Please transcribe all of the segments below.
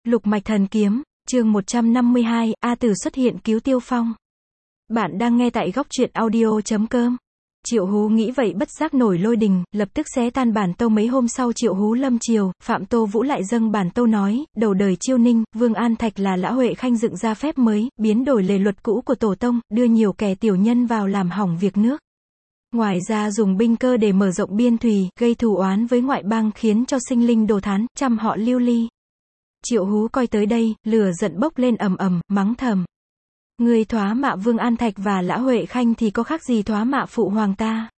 Lục mạch thần kiếm, chương 152, A Tử xuất hiện cứu Tiêu Phong. Bạn đang nghe tại góc truyện audio.com. Triệu Hú nghĩ vậy bất giác nổi lôi đình, lập tức xé tan bản tâu. Mấy hôm sau Triệu Hú lâm triều, Phạm Tô Vũ lại dâng bản tâu nói, đầu đời Chiêu Ninh, Vương An Thạch là Lã Huệ Khanh dựng ra phép mới, biến đổi lề luật cũ của tổ tông, đưa nhiều kẻ tiểu nhân vào làm hỏng việc nước. Ngoài ra dùng binh cơ để mở rộng biên thùy, gây thù oán với ngoại bang, khiến cho sinh linh đồ thán, trăm họ lưu ly. Triệu Hú coi tới đây, lửa giận bốc lên ầm ầm, mắng thầm. Người thoá mạ Vương An Thạch và Lã Huệ Khanh thì có khác gì thoá mạ phụ hoàng ta.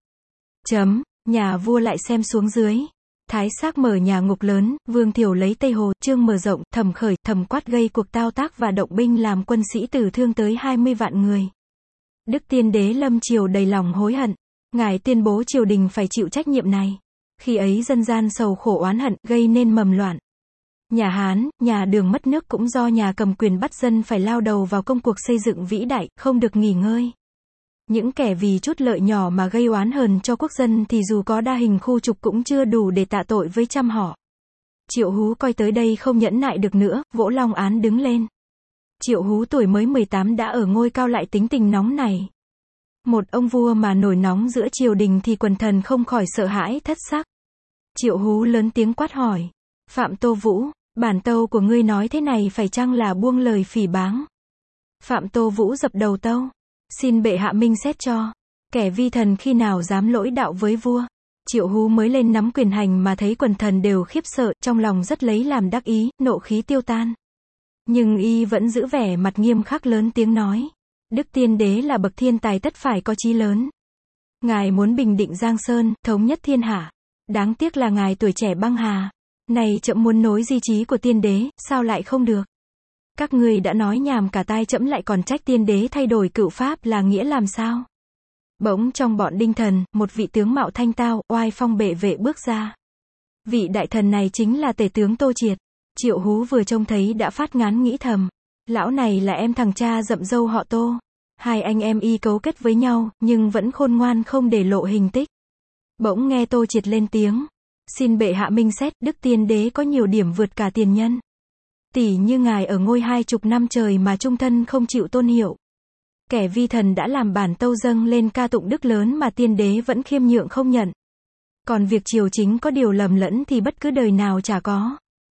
Nhà vua lại xem xuống dưới. Thái Xác mở nhà ngục lớn, Vương Thiểu lấy Tây Hồ, Trương mở rộng, Thẩm khởi, Thẩm quát gây cuộc tao tác và động binh làm quân sĩ tử thương tới 20 vạn người. Đức Tiên Đế lâm triều đầy lòng hối hận. Ngài tuyên bố triều đình phải chịu trách nhiệm này. Khi ấy dân gian sầu khổ oán hận, gây nên mầm loạn. Nhà Hán, nhà Đường mất nước cũng do nhà cầm quyền bắt dân phải lao đầu vào công cuộc xây dựng vĩ đại, không được nghỉ ngơi. Những kẻ vì chút lợi nhỏ mà gây oán hờn cho quốc dân thì dù có đa hình khu trục cũng chưa đủ để tạ tội với trăm họ. Triệu Hú coi tới đây không nhẫn nại được nữa, vỗ long án đứng lên. Triệu Hú tuổi mới 18 đã ở ngôi cao, lại tính tình nóng này. Một ông vua mà nổi nóng giữa triều đình thì quần thần không khỏi sợ hãi thất sắc. Triệu Hú lớn tiếng quát hỏi. Phạm Tô Vũ, bản tâu của ngươi nói thế này phải chăng là buông lời phỉ báng? Phạm Tô Vũ dập đầu tâu. Xin bệ hạ minh xét cho. Kẻ vi thần khi nào dám lỗi đạo với vua? Triệu Hú mới lên nắm quyền hành mà thấy quần thần đều khiếp sợ, trong lòng rất lấy làm đắc ý, nộ khí tiêu tan. Nhưng y vẫn giữ vẻ mặt nghiêm khắc, lớn tiếng nói. Đức Tiên Đế là bậc thiên tài, tất phải có chí lớn. Ngài muốn bình định Giang Sơn, thống nhất thiên hạ. Đáng tiếc là ngài tuổi trẻ băng hà. Này trẫm muốn nối di chí của Tiên Đế, sao lại không được? Các ngươi đã nói nhảm cả tai, trẫm lại còn trách Tiên Đế thay đổi cựu pháp là nghĩa làm sao? Bỗng trong bọn đinh thần, một vị tướng mạo thanh tao, oai phong bệ vệ bước ra. Vị đại thần này chính là tể tướng Tô Triệt. Triệu Hú vừa trông thấy đã phát ngán, nghĩ thầm. Lão này là em thằng cha rậm râu họ Tô. Hai anh em y cấu kết với nhau, nhưng vẫn khôn ngoan không để lộ hình tích. Bỗng nghe Tô Triệt lên tiếng. Xin bệ hạ minh xét, Đức Tiên Đế có nhiều điểm vượt cả tiền nhân. Tỷ như ngài ở ngôi 20 năm trời mà trung thân không chịu tôn hiệu. Kẻ vi thần đã làm bản tâu dâng lên ca tụng đức lớn mà Tiên Đế vẫn khiêm nhượng không nhận. Còn việc triều chính có điều lầm lẫn thì bất cứ đời nào chả có.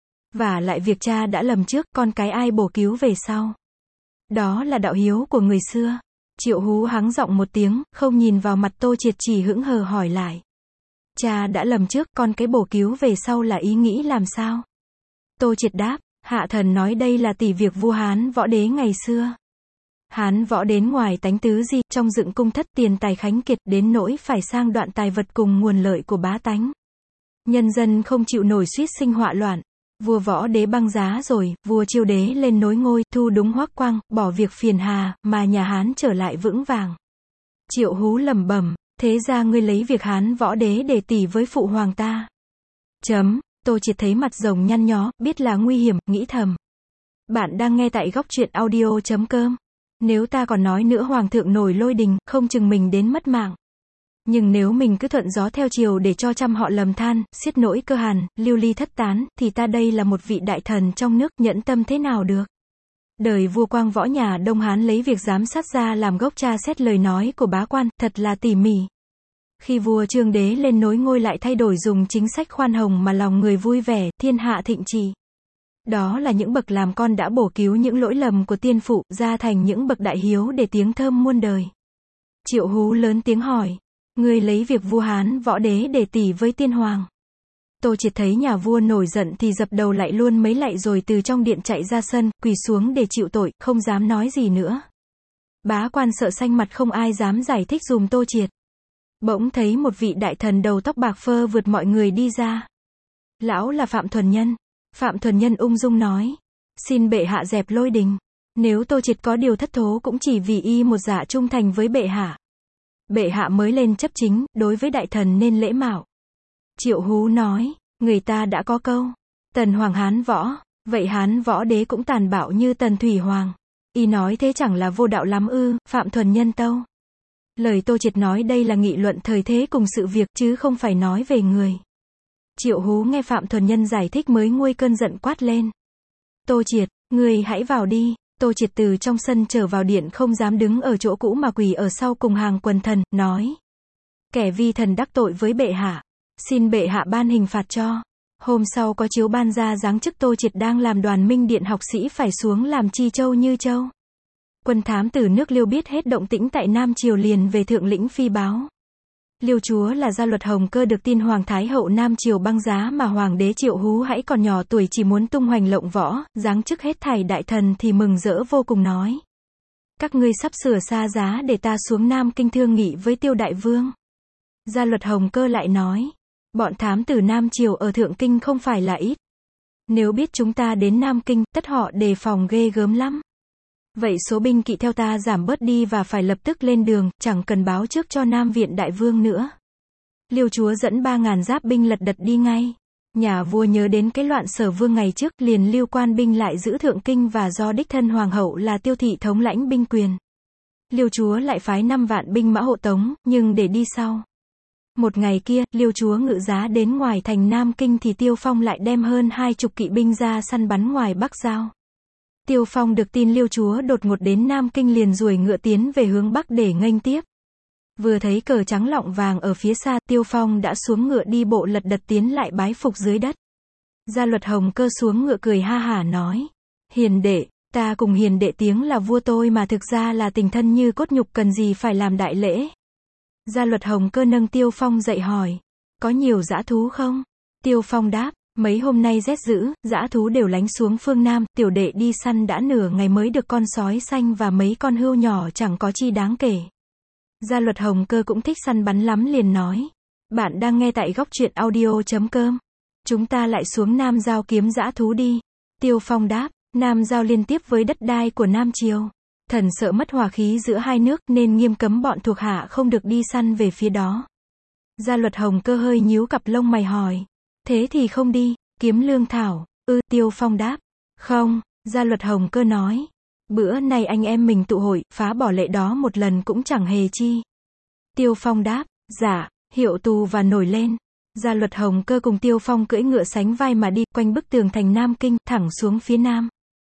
Và lại việc cha đã lầm trước, con cái ai bổ cứu về sau. Đó là đạo hiếu của người xưa. Triệu Hú hắng giọng một tiếng, không nhìn vào mặt Tô Triệt, chỉ hững hờ hỏi lại. Cha đã lầm trước, con cái bổ cứu về sau là ý nghĩ làm sao? Tô Triệt đáp, hạ thần nói đây là tỷ việc vua Hán Võ Đế ngày xưa. Hán Võ đến ngoài tánh tứ di, trong dựng cung thất tiền tài khánh kiệt, đến nỗi phải sang đoạn tài vật cùng nguồn lợi của bá tánh. Nhân dân không chịu nổi suýt sinh họa loạn. Vua Võ Đế băng giá rồi, vua Chiêu Đế lên nối ngôi, thu đúng Hoắc Quang, bỏ việc phiền hà, mà nhà Hán trở lại vững vàng. Triệu Hú lẩm bẩm, thế ra ngươi lấy việc Hán Võ Đế để tỉ với phụ hoàng ta. Tô Triệt thấy mặt rồng nhăn nhó, biết là nguy hiểm, nghĩ thầm. Bạn đang nghe tại góc truyện audio.com. Nếu ta còn nói nữa hoàng thượng nổi lôi đình, không chừng mình đến mất mạng. Nhưng nếu mình cứ thuận gió theo chiều để cho trăm họ lầm than, xiết nỗi cơ hàn, lưu ly thất tán, thì ta đây là một vị đại thần trong nước, nhẫn tâm thế nào được. Đời vua Quang Võ nhà Đông Hán lấy việc giám sát ra làm gốc tra xét lời nói của bá quan, thật là tỉ mỉ. Khi vua Trương Đế lên nối ngôi lại thay đổi dùng chính sách khoan hồng mà lòng người vui vẻ, thiên hạ thịnh trì. Đó là những bậc làm con đã bổ cứu những lỗi lầm của tiên phụ, ra thành những bậc đại hiếu để tiếng thơm muôn đời. Triệu Hú lớn tiếng hỏi. Ngươi lấy việc vua Hán Võ Đế để tỉ với tiên hoàng. Tô Triệt thấy nhà vua nổi giận thì dập đầu lại luôn mấy lạy rồi từ trong điện chạy ra sân, quỳ xuống để chịu tội, không dám nói gì nữa. Bá quan sợ xanh mặt, không ai dám giải thích dùm Tô Triệt. Bỗng thấy một vị đại thần đầu tóc bạc phơ vượt mọi người đi ra. Lão là Phạm Thuần Nhân. Phạm Thuần Nhân ung dung nói. Xin bệ hạ dẹp lôi đình. Nếu Tô Triệt có điều thất thố cũng chỉ vì y một dạ trung thành với bệ hạ. Bệ hạ mới lên chấp chính, đối với đại thần nên lễ mạo. Triệu Hú nói, người ta đã có câu, Tần Hoàng Hán Võ, vậy Hán Võ Đế cũng tàn bạo như Tần Thủy Hoàng. Y nói thế chẳng là vô đạo lắm ư? Phạm Thuần Nhân tâu. Lời Tô Triệt nói đây là nghị luận thời thế cùng sự việc, chứ không phải nói về người. Triệu Hú nghe Phạm Thuần Nhân giải thích mới nguôi cơn giận quát lên. Tô Triệt, ngươi hãy vào đi. Tô Triệt từ trong sân trở vào điện không dám đứng ở chỗ cũ mà quỳ ở sau cùng hàng quần thần, nói. Kẻ vi thần đắc tội với bệ hạ. Xin bệ hạ ban hình phạt cho. Hôm sau có chiếu ban ra giáng chức Tô Triệt đang làm Đoàn Minh Điện học sĩ phải xuống làm Chi Châu Như Châu. Quân thám tử nước Liêu biết hết động tĩnh tại Nam Triều liền về thượng lĩnh phi báo. Liêu chúa là Gia Luật Hồng Cơ được tin Hoàng Thái hậu Nam Triều băng giá mà Hoàng đế Triệu Hú hãy còn nhỏ tuổi chỉ muốn tung hoành lộng võ, giáng chức hết thảy đại thần thì mừng rỡ vô cùng nói. Các ngươi sắp sửa xa giá để ta xuống Nam Kinh thương nghị với Tiêu Đại Vương. Gia Luật Hồng Cơ lại nói. Bọn thám tử Nam Triều ở Thượng Kinh không phải là ít. Nếu biết chúng ta đến Nam Kinh, tất họ đề phòng ghê gớm lắm. Vậy số binh kỵ theo ta giảm bớt đi và phải lập tức lên đường, chẳng cần báo trước cho Nam Viện Đại Vương nữa. Liêu chúa dẫn 3.000 giáp binh lật đật đi ngay. Nhà vua nhớ đến cái loạn Sở Vương ngày trước, liền lưu quan binh lại giữ Thượng Kinh và do đích thân Hoàng hậu là Tiêu Thị thống lãnh binh quyền. Liêu chúa lại phái 5 vạn binh mã hộ tống, nhưng để đi sau. Một ngày kia, Liêu chúa ngự giá đến ngoài thành Nam Kinh thì Tiêu Phong lại đem hơn 20 kỵ binh ra săn bắn ngoài Bắc Giao. Tiêu Phong được tin Liêu chúa đột ngột đến Nam Kinh liền ruổi ngựa tiến về hướng Bắc để nghênh tiếp. Vừa thấy cờ trắng lọng vàng ở phía xa, Tiêu Phong đã xuống ngựa đi bộ lật đật tiến lại bái phục dưới đất. Gia Luật Hồng Cơ xuống ngựa cười ha hả nói. Hiền đệ, ta cùng hiền đệ tiếng là vua tôi mà thực ra là tình thân như cốt nhục, cần gì phải làm đại lễ. Gia Luật Hồng Cơ nâng Tiêu Phong dậy hỏi. Có nhiều dã thú không? Tiêu Phong đáp. Mấy hôm nay rét dữ, dã thú đều lánh xuống phương Nam, tiểu đệ đi săn đã nửa ngày mới được con sói xanh và mấy con hươu nhỏ chẳng có chi đáng kể. Gia Luật Hồng Cơ cũng thích săn bắn lắm liền nói. Bạn đang nghe tại góc truyện audio.com. Chúng ta lại xuống Nam Giao kiếm dã thú đi. Tiêu Phong đáp. Nam Giao liên tiếp với đất đai của Nam Triều. Thần sợ mất hòa khí giữa hai nước nên nghiêm cấm bọn thuộc hạ không được đi săn về phía đó. Gia Luật Hồng Cơ hơi nhíu cặp lông mày hỏi. Thế thì không đi, kiếm lương thảo. Tiêu Phong đáp. Không, Gia Luật Hồng Cơ nói. Bữa nay anh em mình tụ hội, phá bỏ lệ đó một lần cũng chẳng hề chi. Tiêu Phong đáp. Dạ, hiệu tù và nổi lên. Gia Luật Hồng Cơ cùng Tiêu Phong cưỡi ngựa sánh vai mà đi quanh bức tường thành Nam Kinh, thẳng xuống phía Nam.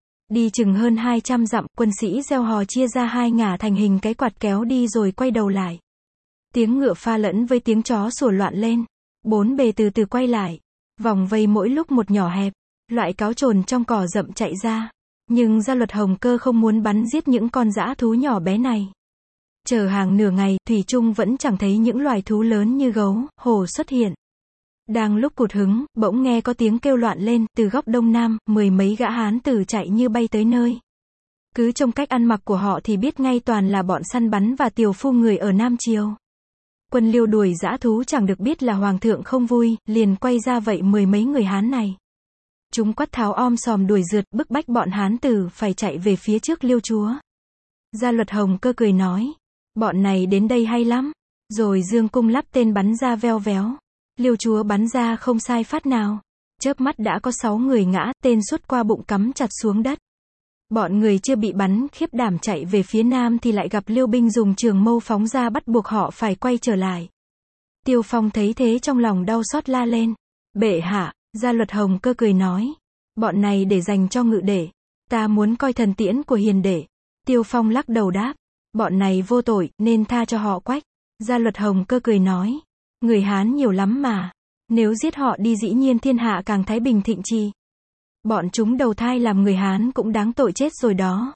Đi chừng hơn 200 dặm, quân sĩ reo hò chia ra hai ngả thành hình cái quạt kéo đi rồi quay đầu lại. Tiếng ngựa pha lẫn với tiếng chó sủa loạn lên. Bốn bề từ từ quay lại. Vòng vây mỗi lúc một nhỏ hẹp. Loại cáo trồn trong cỏ rậm chạy ra. Nhưng Gia Luật Hồng Cơ không muốn bắn giết những con dã thú nhỏ bé này. Chờ hàng nửa ngày, thủy chung vẫn chẳng thấy những loài thú lớn như gấu, hổ xuất hiện. Đang lúc cụt hứng, bỗng nghe có tiếng kêu loạn lên, từ góc đông nam, 10 mấy gã hán tử chạy như bay tới nơi. Cứ trông cách ăn mặc của họ thì biết ngay toàn là bọn săn bắn và tiều phu người ở Nam Triều. Quân Liêu đuổi dã thú chẳng được biết là hoàng thượng không vui, liền quay ra vậy 10 mấy người hán này. Chúng quát tháo om sòm đuổi rượt, bức bách bọn hán tử phải chạy về phía trước Liêu chúa. Gia Luật Hồng Cơ cười nói. Bọn này đến đây hay lắm. Rồi dương cung lắp tên bắn ra veo véo. Liêu chúa bắn ra không sai phát nào. Chớp mắt đã có 6 người ngã, tên suốt qua bụng cắm chặt xuống đất. Bọn người chưa bị bắn, khiếp đảm chạy về phía nam thì lại gặp Liêu binh dùng trường mâu phóng ra bắt buộc họ phải quay trở lại. Tiêu Phong thấy thế trong lòng đau xót la lên. Bệ hạ, Gia Luật Hồng Cơ cười nói. Bọn này để dành cho ngự đệ. Ta muốn coi thần tiễn của hiền đệ. Tiêu Phong lắc đầu đáp. Bọn này vô tội, nên tha cho họ quách. Gia Luật Hồng Cơ cười nói. Người Hán nhiều lắm mà. Nếu giết họ đi dĩ nhiên thiên hạ càng thái bình thịnh chi. Bọn chúng đầu thai làm người Hán cũng đáng tội chết rồi đó.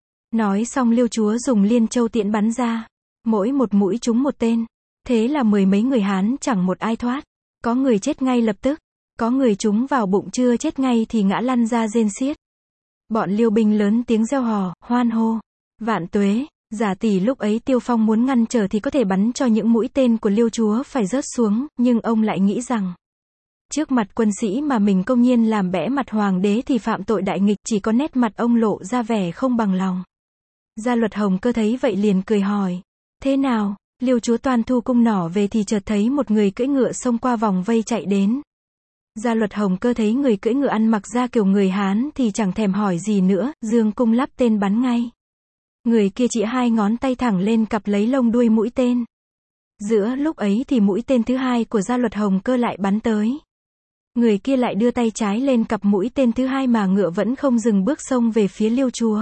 Nói xong Liêu chúa dùng liên châu tiễn bắn ra. Mỗi một mũi trúng một tên. Thế là 10 mấy người Hán chẳng một ai thoát. Có người chết ngay lập tức. Có người trúng vào bụng chưa chết ngay thì ngã lăn ra rên xiết. Bọn Liêu binh lớn tiếng reo hò, hoan hô. Vạn tuế. Giả tỷ lúc ấy Tiêu Phong muốn ngăn trở thì có thể bắn cho những mũi tên của Liêu chúa phải rớt xuống, nhưng ông lại nghĩ rằng trước mặt quân sĩ mà mình công nhiên làm bẽ mặt hoàng đế thì phạm tội đại nghịch, chỉ có nét mặt ông lộ ra vẻ không bằng lòng. Gia Luật Hồng Cơ thấy vậy liền cười hỏi. Thế nào? Liêu chúa toan thu cung nỏ về thì chợt thấy một người cưỡi ngựa xông qua vòng vây chạy đến. Gia Luật Hồng Cơ thấy người cưỡi ngựa ăn mặc ra kiểu người Hán thì chẳng thèm hỏi gì nữa, dương cung lắp tên bắn ngay. Người kia chỉ 2 ngón tay thẳng lên cặp lấy lông đuôi mũi tên. Giữa lúc ấy thì mũi tên thứ hai của Gia Luật Hồng Cơ lại bắn tới. Người kia lại đưa tay trái lên cặp mũi tên thứ hai mà ngựa vẫn không dừng bước xông về phía Liêu chúa.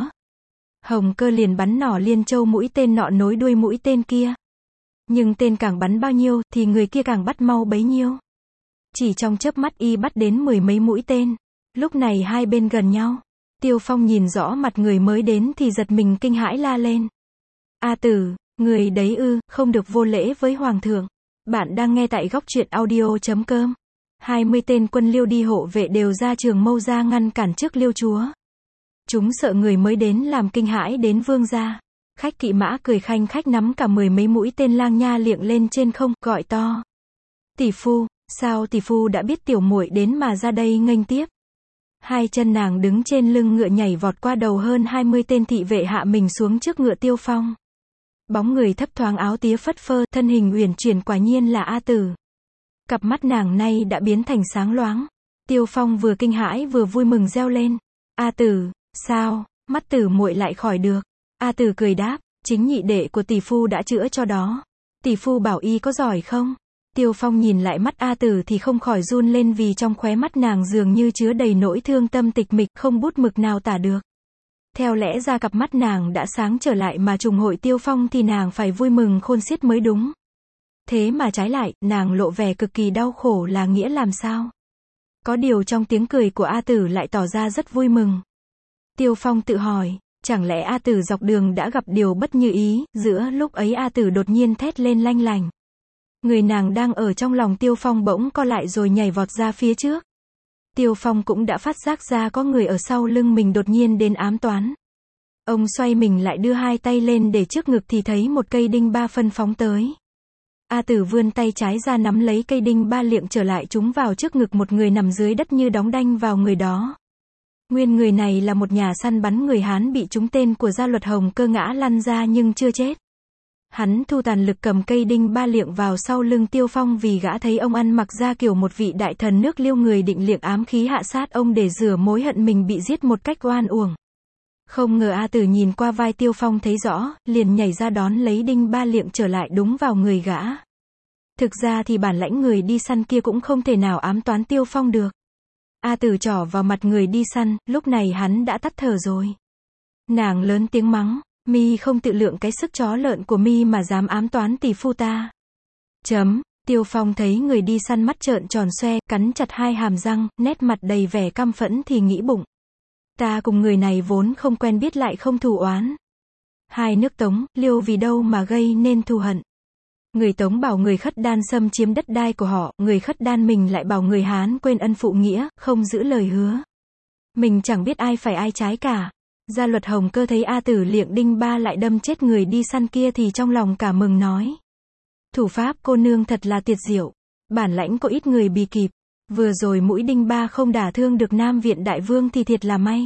Hồng Cơ liền bắn nỏ liên châu mũi tên nọ nối đuôi mũi tên kia. Nhưng tên càng bắn bao nhiêu, thì người kia càng bắt mau bấy nhiêu. Chỉ trong chớp mắt y bắt đến 10 mấy mũi tên. Lúc này hai bên gần nhau. Tiêu Phong nhìn rõ mặt người mới đến thì giật mình kinh hãi la lên. A Tử, người đấy ư, không được vô lễ với Hoàng thượng. Bạn đang nghe tại góc truyện audio.com. 20 tên quân Liêu đi hộ vệ đều ra trường mâu ra ngăn cản trước Liêu chúa. Chúng sợ người mới đến làm kinh hãi đến vương gia. Khách kỵ mã cười khanh khách nắm cả 10 mấy mũi tên lang nha liệng lên trên không, gọi to. Tỷ phu, sao tỷ phu đã biết tiểu muội đến mà ra đây nghênh tiếp? Hai chân nàng đứng trên lưng ngựa nhảy vọt qua đầu hơn 20 tên thị vệ hạ mình xuống trước ngựa Tiêu Phong. Bóng người thấp thoáng áo tía phất phơ, thân hình uyển chuyển quả nhiên là A Tử. Cặp mắt nàng nay đã biến thành sáng loáng. Tiêu Phong vừa kinh hãi vừa vui mừng reo lên. A Tử, sao, mắt Tử muội lại khỏi được? A Tử cười đáp, chính nhị đệ của tỷ phu đã chữa cho đó. Tỷ phu bảo y có giỏi không? Tiêu Phong nhìn lại mắt A Tử thì không khỏi run lên vì trong khóe mắt nàng dường như chứa đầy nỗi thương tâm tịch mịch không bút mực nào tả được. Theo lẽ ra cặp mắt nàng đã sáng trở lại mà trùng hội Tiêu Phong thì nàng phải vui mừng khôn xiết mới đúng. Thế mà trái lại, nàng lộ vẻ cực kỳ đau khổ là nghĩa làm sao? Có điều trong tiếng cười của A Tử lại tỏ ra rất vui mừng. Tiêu Phong tự hỏi, chẳng lẽ A Tử dọc đường đã gặp điều bất như ý, giữa lúc ấy A Tử đột nhiên thét lên lanh lành. Người nàng đang ở trong lòng Tiêu Phong bỗng co lại rồi nhảy vọt ra phía trước. Tiêu Phong cũng đã phát giác ra có người ở sau lưng mình đột nhiên đến ám toán. Ông xoay mình lại đưa hai tay lên để trước ngực thì thấy một cây đinh ba phân phóng tới. A Tử vươn tay trái ra nắm lấy cây đinh ba liệng trở lại chúng vào trước ngực một người nằm dưới đất như đóng đanh vào người đó. Nguyên người này là một nhà săn bắn người Hán bị trúng tên của gia luật Hồng Cơ ngã lăn ra nhưng chưa chết. Hắn thu tàn lực cầm cây đinh ba liệng vào sau lưng Tiêu Phong vì gã thấy ông ăn mặc ra kiểu một vị đại thần nước Liêu người định liệng ám khí hạ sát ông để rửa mối hận mình bị giết một cách oan uổng. Không ngờ A Tử nhìn qua vai Tiêu Phong thấy rõ, liền nhảy ra đón lấy đinh ba liệng trở lại đúng vào người gã. Thực ra thì bản lãnh người đi săn kia cũng không thể nào ám toán Tiêu Phong được. A Tử trỏ vào mặt người đi săn, lúc này hắn đã tắt thở rồi. Nàng lớn tiếng mắng, mi không tự lượng cái sức chó lợn của mi mà dám ám toán tỷ phu ta. Tiêu Phong thấy người đi săn mắt trợn tròn xoe, cắn chặt hai hàm răng, nét mặt đầy vẻ căm phẫn thì nghĩ bụng. Ta cùng người này vốn không quen biết lại không thù oán. Hai nước Tống, Liêu vì đâu mà gây nên thù hận. Người Tống bảo người Khất Đan xâm chiếm đất đai của họ, người Khất Đan mình lại bảo người Hán quên ân phụ nghĩa, không giữ lời hứa. Mình chẳng biết ai phải ai trái cả. Gia luật Hồng Cơ thấy A Tử liệng đinh ba lại đâm chết người đi săn kia thì trong lòng cả mừng nói. Thủ pháp cô nương thật là tuyệt diệu. Bản lãnh có ít người bì kịp. Vừa rồi mũi đinh ba không đả thương được Nam Viện Đại Vương thì thiệt là may.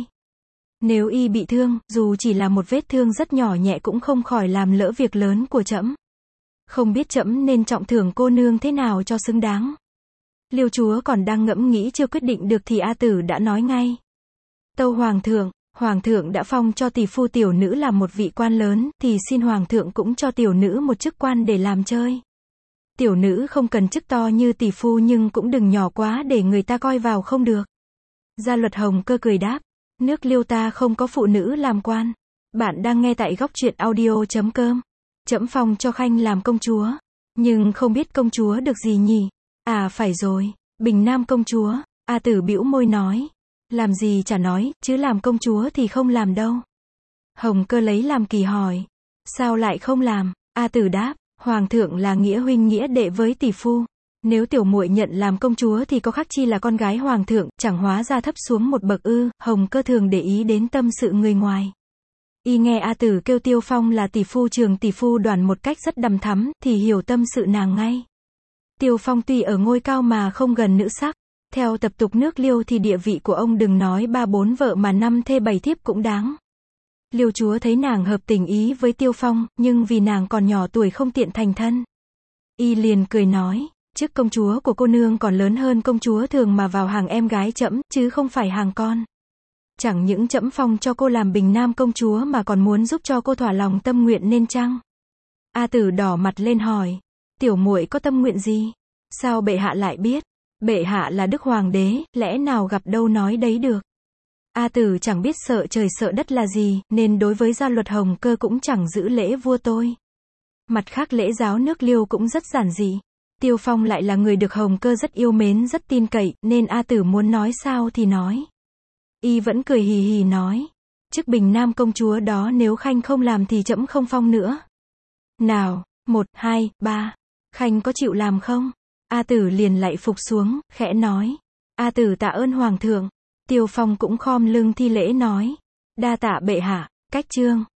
Nếu y bị thương, dù chỉ là một vết thương rất nhỏ nhẹ cũng không khỏi làm lỡ việc lớn của trẫm. Không biết trẫm nên trọng thưởng cô nương thế nào cho xứng đáng. Liêu chúa còn đang ngẫm nghĩ chưa quyết định được thì A Tử đã nói ngay. Tâu Hoàng thượng đã phong cho tỷ phu tiểu nữ làm một vị quan lớn, thì xin Hoàng thượng cũng cho tiểu nữ một chức quan để làm chơi. Tiểu nữ không cần chức to như tỷ phu nhưng cũng đừng nhỏ quá để người ta coi vào không được. Gia luật Hồng Cơ cười đáp, nước Liêu ta không có phụ nữ làm quan. Bạn đang nghe tại góc truyện audio.com. Trẫm phong cho Khanh làm công chúa. Nhưng không biết công chúa được gì nhỉ? À phải rồi, Bình Nam công chúa. A Tử bĩu môi nói. Làm gì chả nói, chứ làm công chúa thì không làm đâu. Hồng Cơ lấy làm kỳ hỏi. Sao lại không làm? A Tử đáp, Hoàng thượng là nghĩa huynh nghĩa đệ với tỷ phu. Nếu tiểu muội nhận làm công chúa thì có khác chi là con gái Hoàng thượng, chẳng hóa ra thấp xuống một bậc ư? Hồng Cơ thường để ý đến tâm sự người ngoài. Y nghe A Tử kêu Tiêu Phong là tỷ phu Trường tỷ phu Đoàn một cách rất đằm thắm, thì hiểu tâm sự nàng ngay. Tiêu Phong tuy ở ngôi cao mà không gần nữ sắc. Theo tập tục nước Liêu thì địa vị của ông đừng nói 3-4 vợ mà 5 thê 7 thiếp cũng đáng. Liêu chúa thấy nàng hợp tình ý với Tiêu Phong, nhưng vì nàng còn nhỏ tuổi không tiện thành thân. Y liền cười nói, chức công chúa của cô nương còn lớn hơn công chúa thường mà vào hàng em gái trẫm, chứ không phải hàng con. Chẳng những trẫm phong cho cô làm Bình Nam công chúa mà còn muốn giúp cho cô thỏa lòng tâm nguyện nên chăng? A Tử đỏ mặt lên hỏi, tiểu muội có tâm nguyện gì? Sao bệ hạ lại biết? Bệ hạ là đức hoàng đế, lẽ nào gặp đâu nói đấy được. A Tử chẳng biết sợ trời sợ đất là gì, nên đối với gia luật Hồng Cơ cũng chẳng giữ lễ vua tôi. Mặt khác lễ giáo nước Liêu cũng rất giản dị. Tiêu Phong lại là người được Hồng Cơ rất yêu mến rất tin cậy, nên A Tử muốn nói sao thì nói. Y vẫn cười hì hì nói. Chức Bình Nam công chúa đó nếu Khanh không làm thì trẫm không phong nữa. Nào, 1, 2, 3. Khanh có chịu làm không? A Tử liền lạy phục xuống, khẽ nói. A Tử tạ ơn hoàng thượng. Tiêu Phong cũng khom lưng thi lễ nói. Đa tạ bệ hạ. Cách chương